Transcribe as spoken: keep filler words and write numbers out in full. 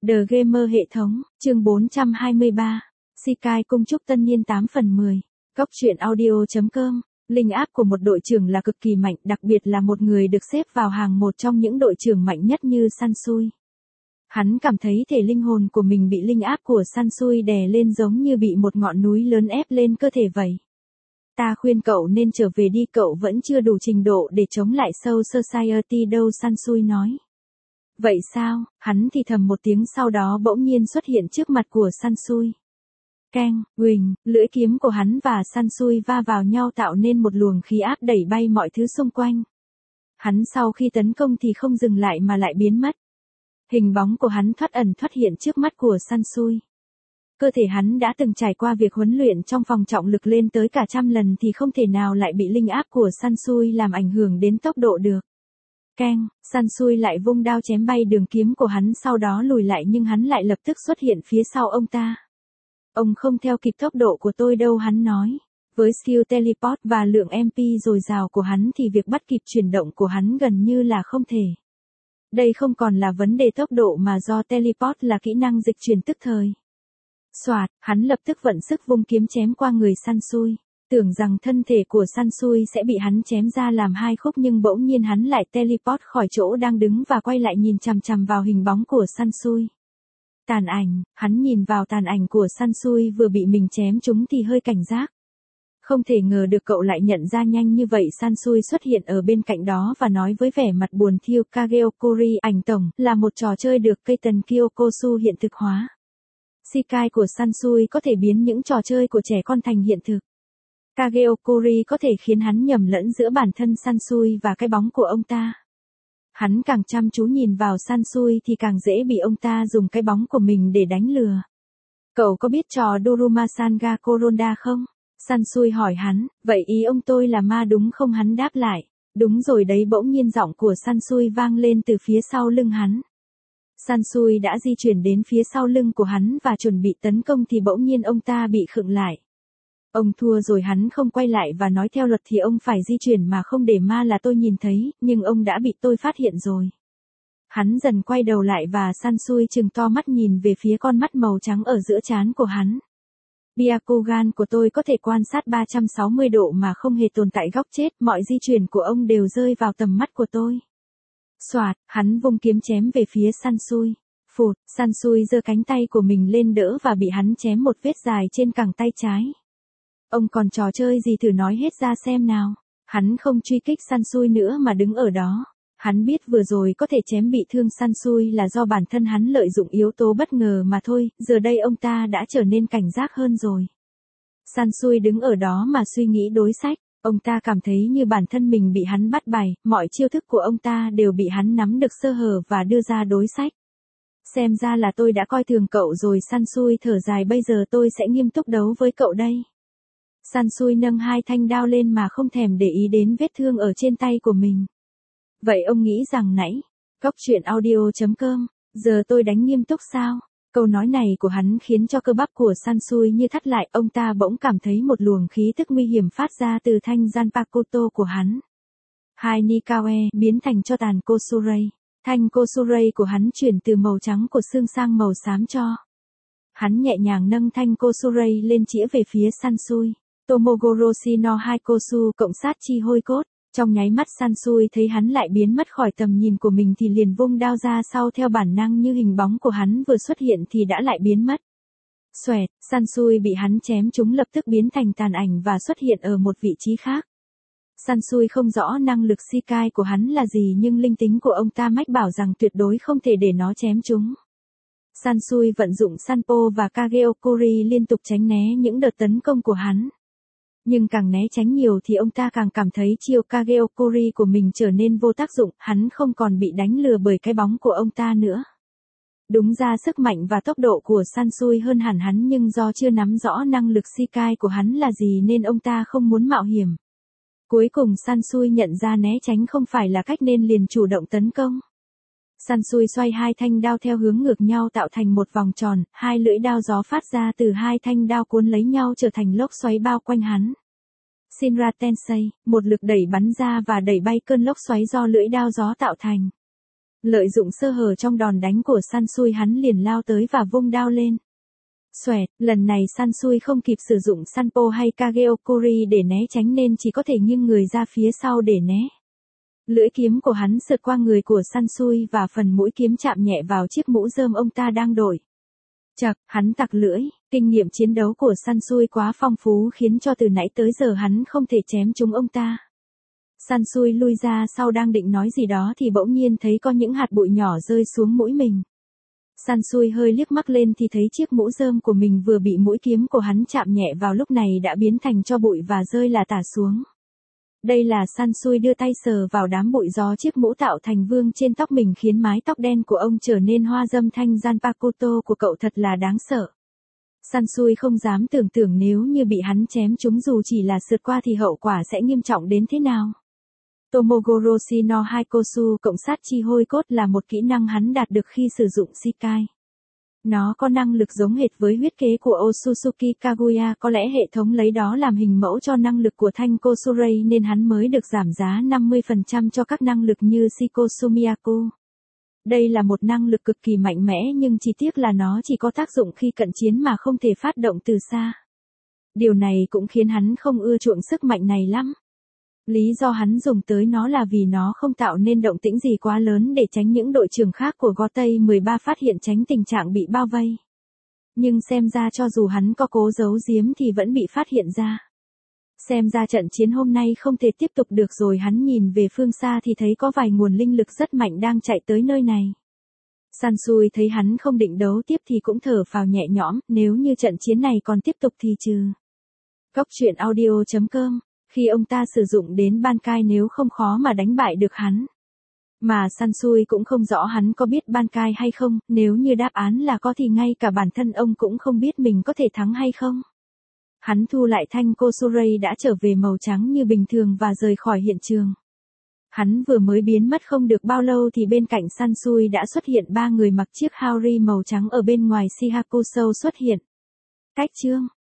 The Gamer hệ thống, chương bốn trăm hai mươi ba. Sky cung chúc tân niên tám phần mười. Góc truyện audio chấm com. Linh áp của một đội trưởng là cực kỳ mạnh, đặc biệt là một người được xếp vào hàng một trong những đội trưởng mạnh nhất như Sansui. Hắn cảm thấy thể linh hồn của mình bị linh áp của Sansui đè lên giống như bị một ngọn núi lớn ép lên cơ thể vậy. Ta khuyên cậu nên trở về đi, cậu vẫn chưa đủ trình độ để chống lại Soul Society đâu, Sansui nói. Vậy sao? Hắn thì thầm một tiếng, sau đó bỗng nhiên xuất hiện trước mặt của Sansui. Keng, huỳnh, lưỡi kiếm của hắn và Sansui va vào nhau tạo nên một luồng khí áp đẩy bay mọi thứ xung quanh. Hắn sau khi tấn công thì không dừng lại mà lại biến mất. Hình bóng của hắn thoát ẩn thoát hiện trước mắt của Sansui. Cơ thể hắn đã từng trải qua việc huấn luyện trong phòng trọng lực lên tới cả trăm lần thì không thể nào lại bị linh áp của Sansui làm ảnh hưởng đến tốc độ được. Keng, Sansui lại vung đao chém bay đường kiếm của hắn, sau đó lùi lại nhưng hắn lại lập tức xuất hiện phía sau ông ta. Ông không theo kịp tốc độ của tôi đâu, hắn nói. Với skill teleport và lượng em pê dồi dào của hắn thì việc bắt kịp chuyển động của hắn gần như là không thể. Đây không còn là vấn đề tốc độ mà do teleport là kỹ năng dịch chuyển tức thời. Soạt, hắn lập tức vận sức vung kiếm chém qua người Sansui. Tưởng rằng thân thể của Sansui sẽ bị hắn chém ra làm hai khúc nhưng bỗng nhiên hắn lại teleport khỏi chỗ đang đứng và quay lại nhìn chằm chằm vào hình bóng của Sansui. Tàn ảnh, hắn nhìn vào tàn ảnh của Sansui vừa bị mình chém trúng thì hơi cảnh giác. Không thể ngờ được cậu lại nhận ra nhanh như vậy. Sansui xuất hiện ở bên cạnh đó và nói với vẻ mặt buồn thiu, Kageokuri ảnh tổng là một trò chơi được Keiten Kyokosu hiện thực hóa. Sky của Sansui có thể biến những trò chơi của trẻ con thành hiện thực. Kageokuri có thể khiến hắn nhầm lẫn giữa bản thân Sansui và cái bóng của ông ta. Hắn càng chăm chú nhìn vào Sansui thì càng dễ bị ông ta dùng cái bóng của mình để đánh lừa. Cậu có biết trò Dorumasan ga Koronda không? Sansui hỏi hắn, vậy ý ông tôi là ma đúng không? Hắn đáp lại, đúng rồi đấy. Bỗng nhiên giọng của Sansui vang lên từ phía sau lưng hắn. Sansui đã di chuyển đến phía sau lưng của hắn và chuẩn bị tấn công thì bỗng nhiên ông ta bị khựng lại. Ông thua rồi. Hắn không quay lại và nói theo luật thì ông phải di chuyển mà không để ma là tôi nhìn thấy, nhưng ông đã bị tôi phát hiện rồi. Hắn dần quay đầu lại và Sansui trừng to mắt nhìn về phía con mắt màu trắng ở giữa trán của hắn. Byakugan của tôi có thể quan sát ba trăm sáu mươi độ mà không hề tồn tại góc chết, mọi di chuyển của ông đều rơi vào tầm mắt của tôi. Soạt, hắn vung kiếm chém về phía Sansui. Phụt, Sansui giơ cánh tay của mình lên đỡ và bị hắn chém một vết dài trên cẳng tay trái. Ông còn trò chơi gì thử nói hết ra xem nào. Hắn không truy kích Sansui nữa mà đứng ở đó. Hắn biết vừa rồi có thể chém bị thương Sansui là do bản thân hắn lợi dụng yếu tố bất ngờ mà thôi, giờ đây ông ta đã trở nên cảnh giác hơn rồi. Sansui đứng ở đó mà suy nghĩ đối sách, ông ta cảm thấy như bản thân mình bị hắn bắt bày, mọi chiêu thức của ông ta đều bị hắn nắm được sơ hở và đưa ra đối sách. Xem ra là tôi đã coi thường cậu rồi. Sansui thở dài, bây giờ tôi sẽ nghiêm túc đấu với cậu đây. Sansui nâng hai thanh đao lên mà không thèm để ý đến vết thương ở trên tay của mình. Vậy ông nghĩ rằng nãy, góc truyện audio chấm com, giờ tôi đánh nghiêm túc sao? Câu nói này của hắn khiến cho cơ bắp của Sansui như thắt lại, ông ta bỗng cảm thấy một luồng khí tức nguy hiểm phát ra từ thanh Zanpakuto của hắn. Hai Nikawe biến thành cho tàn Kosurei. Thanh Kosurei của hắn chuyển từ màu trắng của xương sang màu xám cho. Hắn nhẹ nhàng nâng thanh Kosurei lên chĩa về phía Sansui. Tomogoroshi no Haikosu cộng sát chi hôi cốt. Trong nháy mắt Sansui thấy hắn lại biến mất khỏi tầm nhìn của mình thì liền vung đao ra sau theo bản năng, như hình bóng của hắn vừa xuất hiện thì đã lại biến mất. Xoẹt, Sansui bị hắn chém trúng lập tức biến thành tàn ảnh và xuất hiện ở một vị trí khác. Sansui không rõ năng lực Sky của hắn là gì nhưng linh tính của ông ta mách bảo rằng tuyệt đối không thể để nó chém trúng. Sansui vận dụng Sanpo và Kageokuri liên tục tránh né những đợt tấn công của hắn. Nhưng càng né tránh nhiều thì ông ta càng cảm thấy chiêu Kageokuri của mình trở nên vô tác dụng, hắn không còn bị đánh lừa bởi cái bóng của ông ta nữa. Đúng ra sức mạnh và tốc độ của Sansui hơn hẳn hắn nhưng do chưa nắm rõ năng lực Sky của hắn là gì nên ông ta không muốn mạo hiểm. Cuối cùng Sansui nhận ra né tránh không phải là cách nên liền chủ động tấn công. Sansui xoay hai thanh đao theo hướng ngược nhau tạo thành một vòng tròn, hai lưỡi đao gió phát ra từ hai thanh đao cuốn lấy nhau trở thành lốc xoáy bao quanh hắn. Shinra Tensei, một lực đẩy bắn ra và đẩy bay cơn lốc xoáy do lưỡi đao gió tạo thành. Lợi dụng sơ hở trong đòn đánh của Sansui, hắn liền lao tới và vung đao lên. Xoẹt, lần này Sansui không kịp sử dụng Sanpo hay Kageokuri để né tránh nên chỉ có thể nghiêng người ra phía sau để né. Lưỡi kiếm của hắn sượt qua người của Sansui và phần mũi kiếm chạm nhẹ vào chiếc mũ rơm ông ta đang đội. Chậc, hắn tặc lưỡi, kinh nghiệm chiến đấu của Sansui quá phong phú khiến cho từ nãy tới giờ hắn không thể chém trúng ông ta. Sansui lui ra sau đang định nói gì đó thì bỗng nhiên thấy có những hạt bụi nhỏ rơi xuống mũi mình. Sansui hơi liếc mắt lên thì thấy chiếc mũ rơm của mình vừa bị mũi kiếm của hắn chạm nhẹ vào lúc này đã biến thành tro bụi và rơi là tả xuống. Đây là Sansui đưa tay sờ vào đám bụi do chiếc mũ tạo thành vương trên tóc mình khiến mái tóc đen của ông trở nên hoa dâm thanh Zanpakuto của cậu thật là đáng sợ. Sansui không dám tưởng tượng nếu như bị hắn chém trúng dù chỉ là sượt qua thì hậu quả sẽ nghiêm trọng đến thế nào. Tomogoroshi no Haikosu cộng sát chi hôi cốt là một kỹ năng hắn đạt được khi sử dụng Shikai. Nó có năng lực giống hệt với huyết kế của Otsutsuki Kaguya, có lẽ hệ thống lấy đó làm hình mẫu cho năng lực của thanh Kosurei nên hắn mới được giảm giá năm mươi phần trăm cho các năng lực như Shikosumiyaku. Đây là một năng lực cực kỳ mạnh mẽ nhưng chỉ tiếc là nó chỉ có tác dụng khi cận chiến mà không thể phát động từ xa. Điều này cũng khiến hắn không ưa chuộng sức mạnh này lắm. Lý do hắn dùng tới nó là vì nó không tạo nên động tĩnh gì quá lớn để tránh những đội trưởng khác của Gotei mười ba phát hiện tránh tình trạng bị bao vây. Nhưng xem ra cho dù hắn có cố giấu giếm thì vẫn bị phát hiện ra. Xem ra trận chiến hôm nay không thể tiếp tục được rồi, hắn nhìn về phương xa thì thấy có vài nguồn linh lực rất mạnh đang chạy tới nơi này. Sansui thấy hắn không định đấu tiếp thì cũng thở phào nhẹ nhõm, nếu như trận chiến này còn tiếp tục thì trừ. Cốc truyện audio chấm com, khi ông ta sử dụng đến Bankai nếu không khó mà đánh bại được hắn. Mà Sansui cũng không rõ hắn có biết Bankai hay không, nếu như đáp án là có thì ngay cả bản thân ông cũng không biết mình có thể thắng hay không. Hắn thu lại thanh Kosurei đã trở về màu trắng như bình thường và rời khỏi hiện trường. Hắn vừa mới biến mất không được bao lâu thì bên cạnh Sansui đã xuất hiện ba người mặc chiếc Haori màu trắng ở bên ngoài Shihakusou xuất hiện. Cách chương